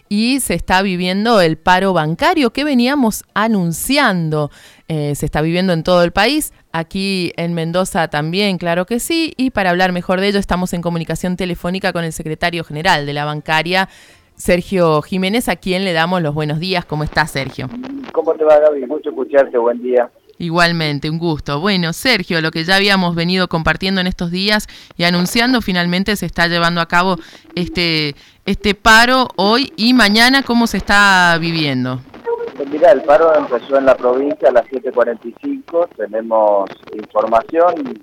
y se está viviendo el paro bancario que veníamos anunciando. Se está viviendo en todo el país, aquí en Mendoza también, claro que sí, y para hablar mejor de ello estamos en comunicación telefónica con el secretario general de la bancaria, Sergio Jiménez, a quien le damos los buenos días. ¿Cómo estás, Sergio? ¿Cómo te va, Gaby? Mucho escucharte, buen día. Igualmente, un gusto. Bueno, Sergio, lo que ya habíamos venido compartiendo en estos días y anunciando, finalmente se está llevando a cabo este paro hoy y mañana. ¿Cómo se está viviendo? Mira, el paro empezó en la provincia a las 7:45. Tenemos información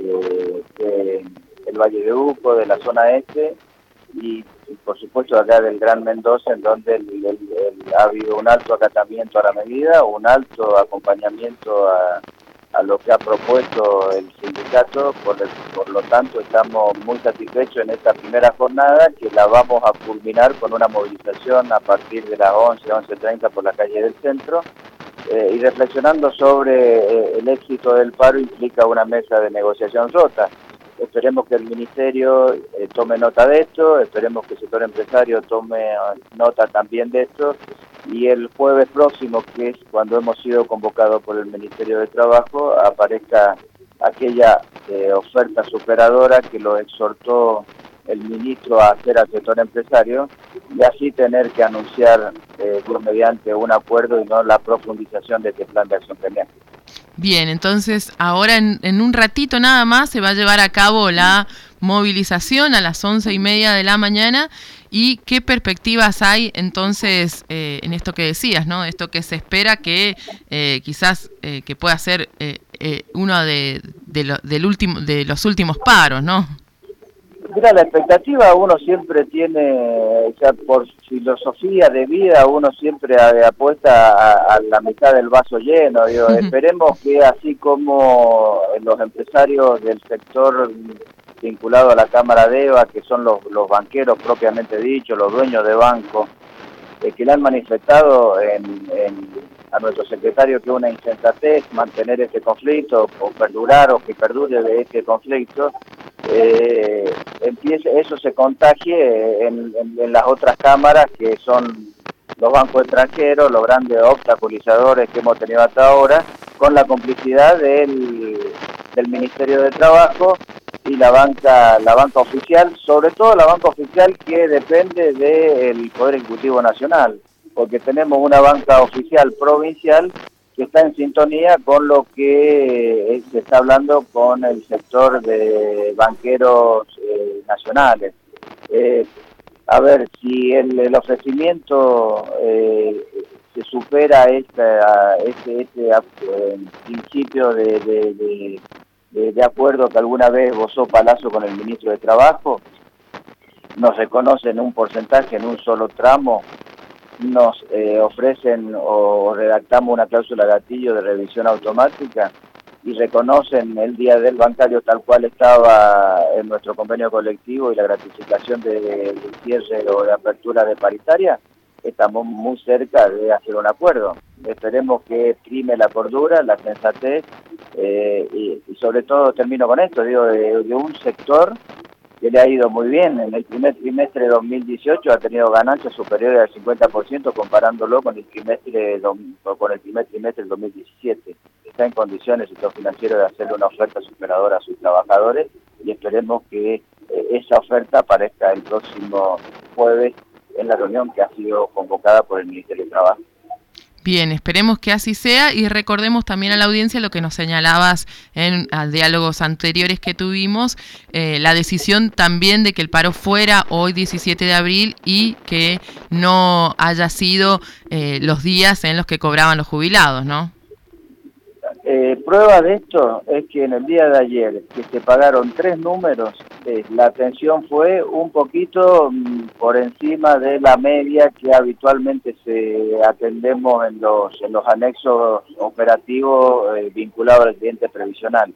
del Valle de Uco, de la zona este, y por supuesto acá del Gran Mendoza, en donde ha habido un alto acatamiento a la medida, un alto acompañamiento a lo que ha propuesto el sindicato. Por lo tanto estamos muy satisfechos en esta primera jornada, que la vamos a culminar con una movilización a partir de las 11:30 por la calle del centro, y reflexionando sobre el éxito del paro implica una mesa de negociación rota. Esperemos que el Ministerio tome nota de esto, esperemos que el sector empresario tome nota también de esto, y el jueves próximo, que es cuando hemos sido convocados por el Ministerio de Trabajo, aparezca aquella oferta superadora que lo exhortó el ministro a hacer al sector empresario, y así tener que anunciar mediante un acuerdo y no la profundización de este plan de acción gremial. Bien, entonces ahora en un ratito nada más se va a llevar a cabo la movilización a las 11:30 de la mañana. ¿Y qué perspectivas hay entonces en esto que decías, ¿no? Esto que se espera que quizás que pueda ser uno de los últimos paros, ¿no? Mira, la expectativa uno siempre tiene, o sea, por filosofía de vida, uno siempre apuesta a la mitad del vaso lleno. Digo, esperemos que así como los empresarios del sector vinculado a la Cámara de EVA, que son los banqueros propiamente dichos, los dueños de bancos, que le han manifestado a nuestro secretario que una insensatez mantener este conflicto, o perdurar, o que perdure de este conflicto, eso se contagie en las otras cámaras, que son los bancos extranjeros, los grandes obstaculizadores que hemos tenido hasta ahora, con la complicidad del Ministerio de Trabajo y la banca oficial, sobre todo la banca oficial, que depende del Poder Ejecutivo Nacional, porque tenemos una banca oficial provincial que está en sintonía con lo que se está hablando con el sector de banqueros nacionales. A ver, si el ofrecimiento se supera este principio de acuerdo que alguna vez gozó Palazzo con el ministro de Trabajo, nos reconocen un porcentaje en un solo tramo, nos ofrecen o redactamos una cláusula gatillo de revisión automática y reconocen el día del bancario tal cual estaba en nuestro convenio colectivo y la gratificación de cierre o de apertura de paritaria, estamos muy cerca de hacer un acuerdo. Esperemos que prime la cordura, la sensatez, y sobre todo termino con esto, digo, de un sector que le ha ido muy bien. En el primer trimestre de 2018 ha tenido ganancias superiores al 50% comparándolo con el primer trimestre del 2017. Está en condiciones el sector financiero de hacerle una oferta superadora a sus trabajadores, y esperemos que esa oferta aparezca el próximo jueves en la reunión que ha sido convocada por el Ministerio de Trabajo. Bien, esperemos que así sea, y recordemos también a la audiencia lo que nos señalabas en diálogos anteriores que tuvimos, la decisión también de que el paro fuera hoy 17 de abril y que no haya sido los días en los que cobraban los jubilados, ¿no? Prueba de esto es que en el día de ayer, que se pagaron 3 números, la atención fue un poquito por encima de la media que habitualmente atendemos en los anexos operativos vinculados al cliente previsional.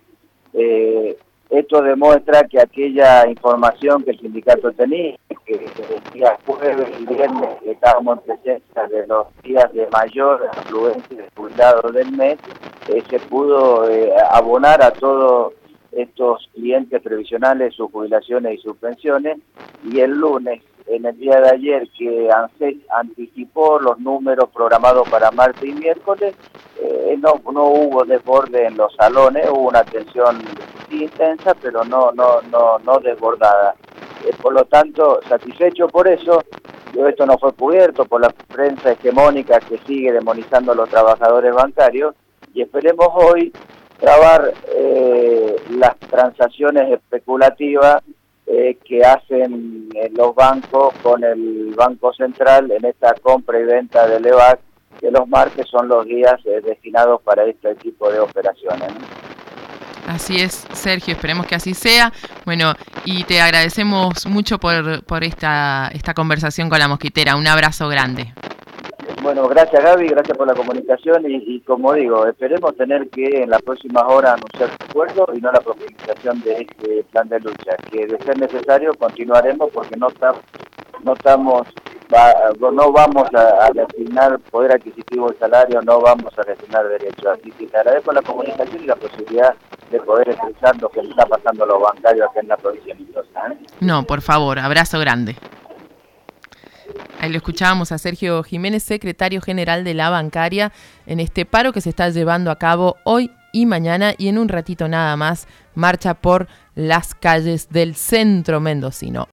Esto demuestra que aquella información que el sindicato tenía, que el día jueves y viernes estábamos en presencia de los días de mayor afluencia de jubilados del mes, se pudo abonar a todos estos clientes previsionales sus jubilaciones y sus pensiones, y el lunes en el día de ayer que ANSES anticipó los números programados para martes y miércoles, no hubo desborde en los salones, hubo una atención intensa, pero no desbordada. Por lo tanto, satisfecho por eso. Esto no fue cubierto por la prensa hegemónica que sigue demonizando a los trabajadores bancarios, y esperemos hoy trabar las transacciones especulativas que hacen los bancos con el Banco Central en esta compra y venta del EVAC, que los martes son los días destinados para este tipo de operaciones, ¿no? Así es, Sergio, esperemos que así sea. Bueno, y te agradecemos mucho por esta conversación con La Mosquitera. Un abrazo grande. Bueno, gracias Gaby, gracias por la comunicación y como digo, esperemos tener que en las próximas horas anunciar el acuerdo y no la profundización de este plan de lucha, que de ser necesario continuaremos porque no vamos a resignar poder adquisitivo del salario, no vamos a resignar derechos. Así que te agradezco la comunicación y la posibilidad de poder expresar lo que le está pasando a los bancarios acá en la provincia de Mendoza. No, por favor, abrazo grande. Ahí lo escuchábamos a Sergio Jiménez, secretario general de la bancaria, en este paro que se está llevando a cabo hoy y mañana, y en un ratito nada más marcha por las calles del centro mendocino.